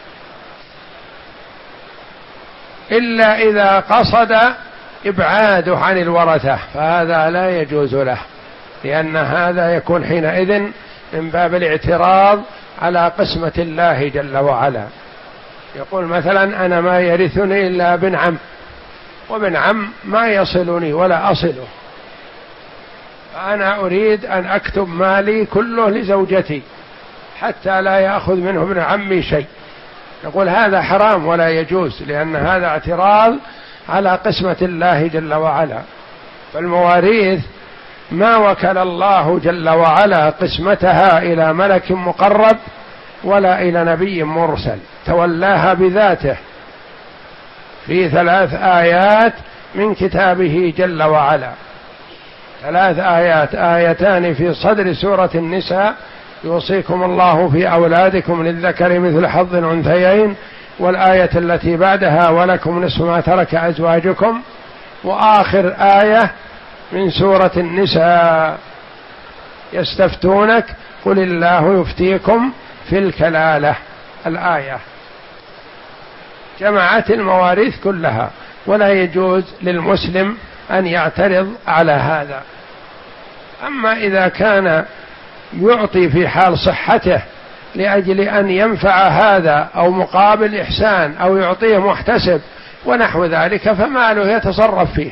Speaker 1: إلا إذا قصد إبعاده عن الورثة فهذا لا يجوز له، لأن هذا يكون حينئذ من باب الاعتراض على قسمة الله جل وعلا. يقول مثلا أنا ما يرثني إلا ابن عم، وابن عم ما يصلني ولا أصله، فأنا أريد أن أكتب مالي كله لزوجتي حتى لا يأخذ منه ابن عمي شيء. يقول هذا حرام ولا يجوز، لأن هذا اعتراض على قسمة الله جل وعلا. فالمواريث ما وكل الله جل وعلا قسمتها إلى ملك مقرب ولا إلى نبي مرسل، تولاها بذاته في ثلاث آيات من كتابه جل وعلا. ثلاث آيات، آيتان في صدر سورة النساء يوصيكم الله في أولادكم للذكر مثل حظ الأنثيين، والآية التي بعدها ولكم نصف ما ترك أزواجكم، وآخر آية من سورة النساء يستفتونك قل الله يفتيكم في الكلالة. الآية جمعت المواريث كلها، ولا يجوز للمسلم أن يعترض على هذا. أما إذا كان يعطي في حال صحته لأجل أن ينفع هذا أو مقابل إحسان أو يعطيه محتسب ونحو ذلك فماله يتصرف فيه.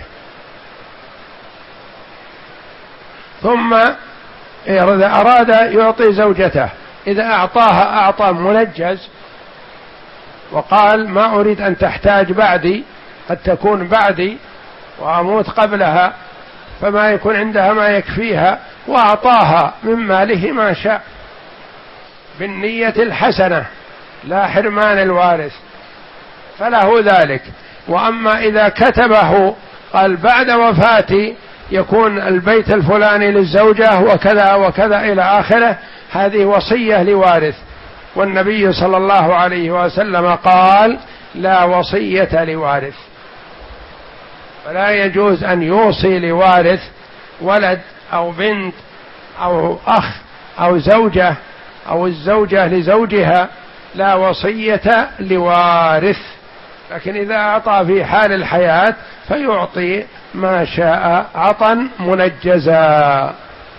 Speaker 1: ثم إذا أراد يعطي زوجته، إذا أعطاها أعطى منجز وقال ما أريد أن تحتاج بعدي، قد تكون بعدي وأموت قبلها فما يكون عندها ما يكفيها، وأعطاها من ماله ما شاء بالنية الحسنة لا حرمان الوارث، فله ذلك. وأما إذا كتبه قال بعد وفاتي يكون البيت الفلاني للزوجة وكذا وكذا إلى آخره، هذه وصية لوارث، والنبي صلى الله عليه وسلم قال لا وصية لوارث. فلا يجوز أن يوصي لوارث ولد أو بنت أو أخ أو زوجة أو الزوجة لزوجها، لا وصية لوارث. لكن إذا أعطى في حال الحياة فيعطي ما شاء عطا منجزا.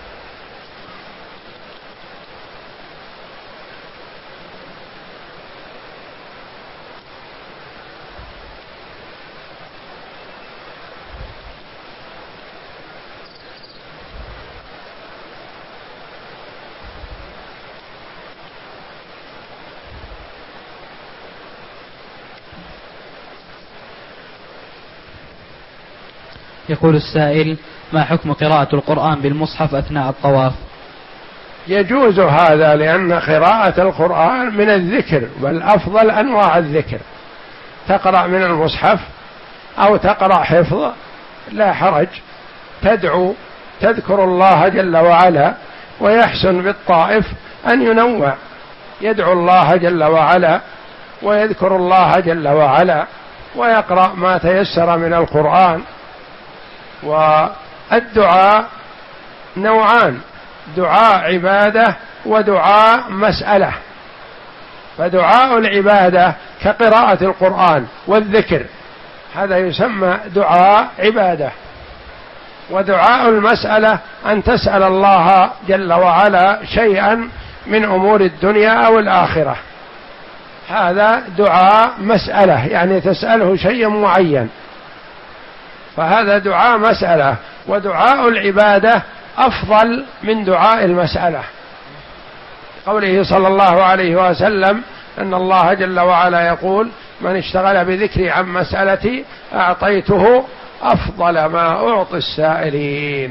Speaker 2: يقول السائل: ما حكم قراءة القرآن بالمصحف أثناء الطواف؟
Speaker 1: يجوز هذا، لأن قراءة القرآن من الذكر، بل أفضل أنواع الذكر. تقرأ من المصحف أو تقرأ حفظ لا حرج، تدعو تذكر الله جل وعلا، ويحسن بالطائف أن ينوع، يدعو الله جل وعلا ويذكر الله جل وعلا ويقرأ ما تيسر من القرآن. والدعاء نوعان: دعاء عبادة ودعاء مسألة. فدعاء العبادة كقراءة القرآن والذكر، هذا يسمى دعاء عبادة. ودعاء المسألة أن تسأل الله جل وعلا شيئا من أمور الدنيا أو الآخرة، هذا دعاء مسألة، يعني تسأله شيء معين، فهذا دعاء مسألة. ودعاء العبادة أفضل من دعاء المسألة، قوله صلى الله عليه وسلم أن الله جل وعلا يقول: من اشتغل بذكري عن مسألتي أعطيته أفضل ما أعطي السائلين.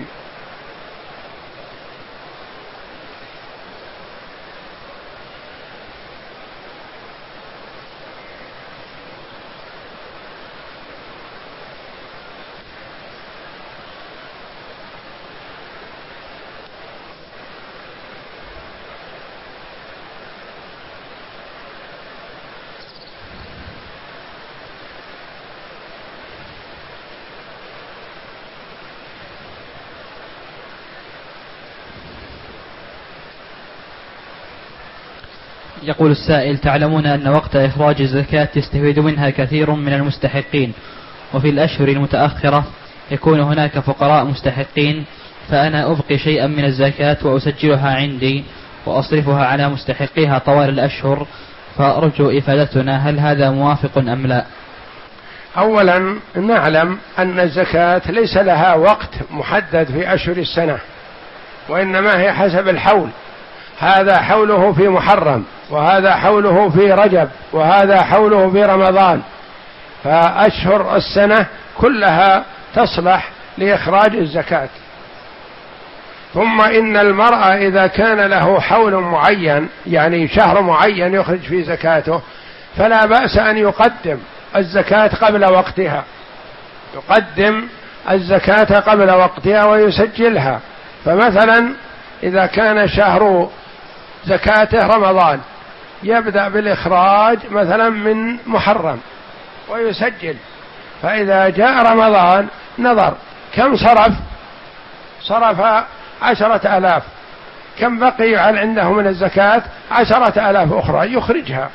Speaker 2: يقول السائل: تعلمون أن وقت إخراج الزكاة يستفيد منها كثير من المستحقين، وفي الأشهر المتأخرة يكون هناك فقراء مستحقين، فأنا أبقي شيئا من الزكاة وأسجلها عندي وأصرفها على مستحقيها طوال الأشهر، فأرجو إفادتنا هل هذا موافق أم لا؟
Speaker 1: أولا نعلم أن الزكاة ليس لها وقت محدد في أشهر السنة، وإنما هي حسب الحول، هذا حوله في محرم، وهذا حوله في رجب، وهذا حوله في رمضان، فأشهر السنة كلها تصلح لإخراج الزكاة. ثم إن المرأة إذا كان له حول معين، يعني شهر معين يخرج فيه زكاته، فلا بأس أن يقدم الزكاة قبل وقتها، يقدم الزكاة قبل وقتها ويسجلها. فمثلا إذا كان شهر زكاته رمضان يبدأ بالإخراج مثلا من محرم ويسجل، فإذا جاء رمضان نظر كم صرف، صرف عشرة آلاف، كم بقي عنده من الزكاة؟ عشرة آلاف أخرى يخرجها.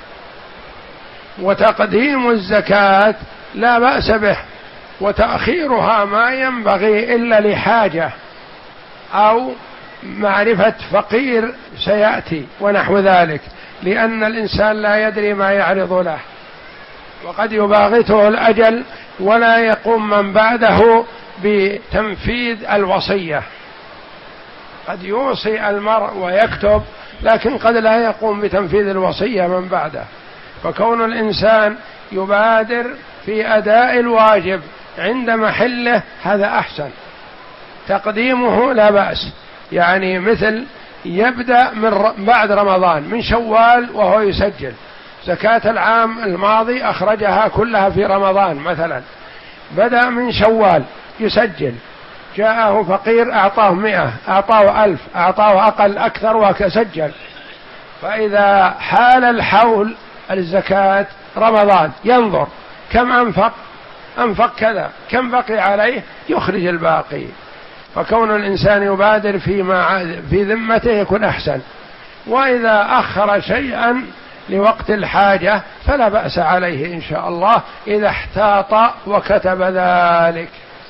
Speaker 1: وتقديم الزكاة لا بأس به، وتأخيرها ما ينبغي إلا لحاجة أو معرفة فقير سيأتي ونحو ذلك، لأن الإنسان لا يدري ما يعرض له، وقد يباغته الأجل ولا يقوم من بعده بتنفيذ الوصية. قد يوصي المرء ويكتب، لكن قد لا يقوم بتنفيذ الوصية من بعده. فكون الإنسان يبادر في أداء الواجب عند محله هذا أحسن، تقديمه لا بأس، يعني مثل يبدأ من بعد رمضان من شوال وهو يسجل زكاة العام الماضي أخرجها كلها في رمضان مثلا، بدأ من شوال يسجل، جاءه فقير أعطاه مئة، أعطاه ألف، أعطاه أقل أكثر وسجل. فإذا حال الحول الزكاة رمضان ينظر كم أنفق، أنفق كذا، كم بقي عليه، يخرج الباقي. فكون الإنسان يبادر فيما في ذمته يكون أحسن. وإذا أخر شيئا لوقت الحاجة فلا بأس عليه إن شاء الله إذا احتاط وكتب ذلك.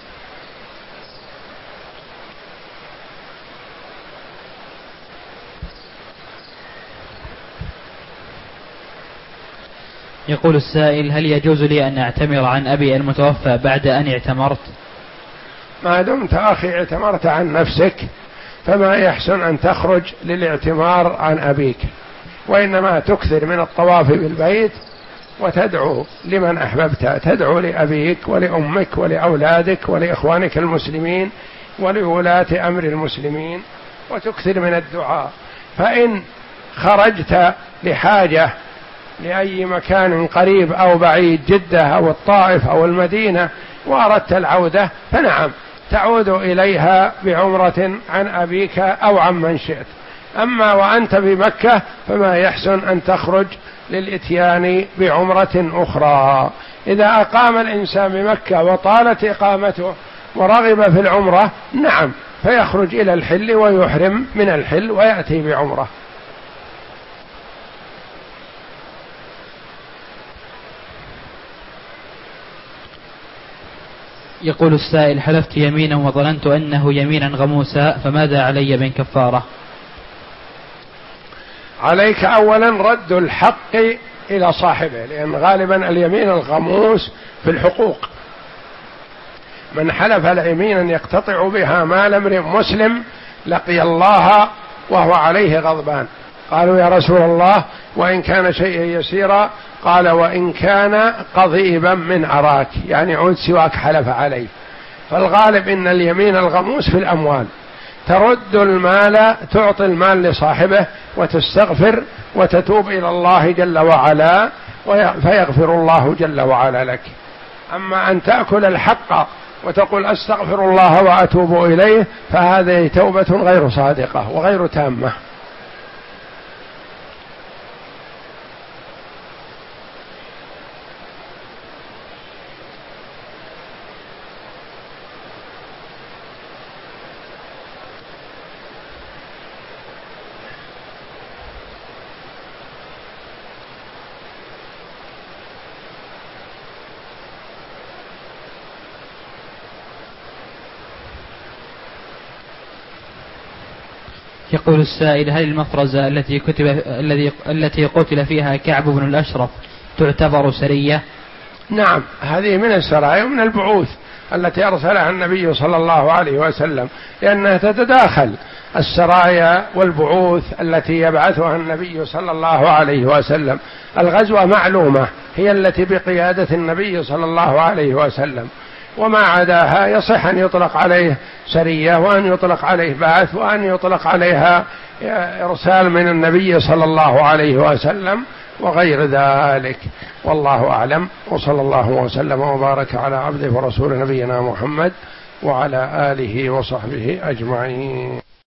Speaker 2: يقول السائل: هل يجوز لي أن أعتمر عن أبي المتوفى بعد أن اعتمرت؟
Speaker 1: ما دمت أخي اعتمرت عن نفسك فما يحسن أن تخرج للاعتمار عن أبيك، وإنما تكثر من الطواف بالبيت وتدعو لمن أحببت، تدعو لأبيك ولأمك ولأولادك ولإخوانك المسلمين ولولاة أمر المسلمين، وتكثر من الدعاء. فإن خرجت لحاجة لأي مكان قريب أو بعيد، جدة أو الطائف أو المدينة، وأردت العودة فنعم تعود إليها بعمرة عن أبيك أو عن من شئت. أما وأنت بمكة فما يحسن أن تخرج للإتيان بعمرة أخرى. إذا أقام الإنسان بمكة وطالت إقامته ورغب في العمرة نعم فيخرج إلى الحل ويحرم من الحل ويأتي بعمرة.
Speaker 2: يقول السائل: حلفت يمينا وظننت أنه يمينا غموسا، فماذا علي من كفارة؟
Speaker 1: عليك أولا رد الحق إلى صاحبه، لأن غالبا اليمين الغموس في الحقوق. من حلف اليمينا يقتطع بها مال امرئ مسلم لقي الله وهو عليه غضبان. قالوا يا رسول الله وإن كان شيئا يسيرا؟ قال وإن كان قضيبا من أراك، يعني عود سواك حلف عليه. فالغالب إن اليمين الغموس في الأموال، ترد المال، تعطي المال لصاحبه وتستغفر وتتوب إلى الله جل وعلا فيغفر الله جل وعلا لك. أما أن تأكل الحق وتقول أستغفر الله وأتوب إليه فهذه توبة غير صادقة وغير تامة.
Speaker 2: يقول السائل: هل المفرزة التي كتب الذي التي قتل فيها كعب بن الأشرف تعتبر سرية؟
Speaker 1: نعم، هذه من السرايا ومن البعوث التي أرسلها النبي صلى الله عليه وسلم، لأنها تتداخل السرايا والبعوث التي يبعثها النبي صلى الله عليه وسلم. الغزوة معلومة هي التي بقيادة النبي صلى الله عليه وسلم، وما عداها يصح أن يطلق عليه سرية، وأن يطلق عليه بعث، وأن يطلق عليها إرسال من النبي صلى الله عليه وسلم وغير ذلك. والله أعلم، وصلى الله وسلم وبارك على عبده ورسول نبينا محمد وعلى آله وصحبه أجمعين.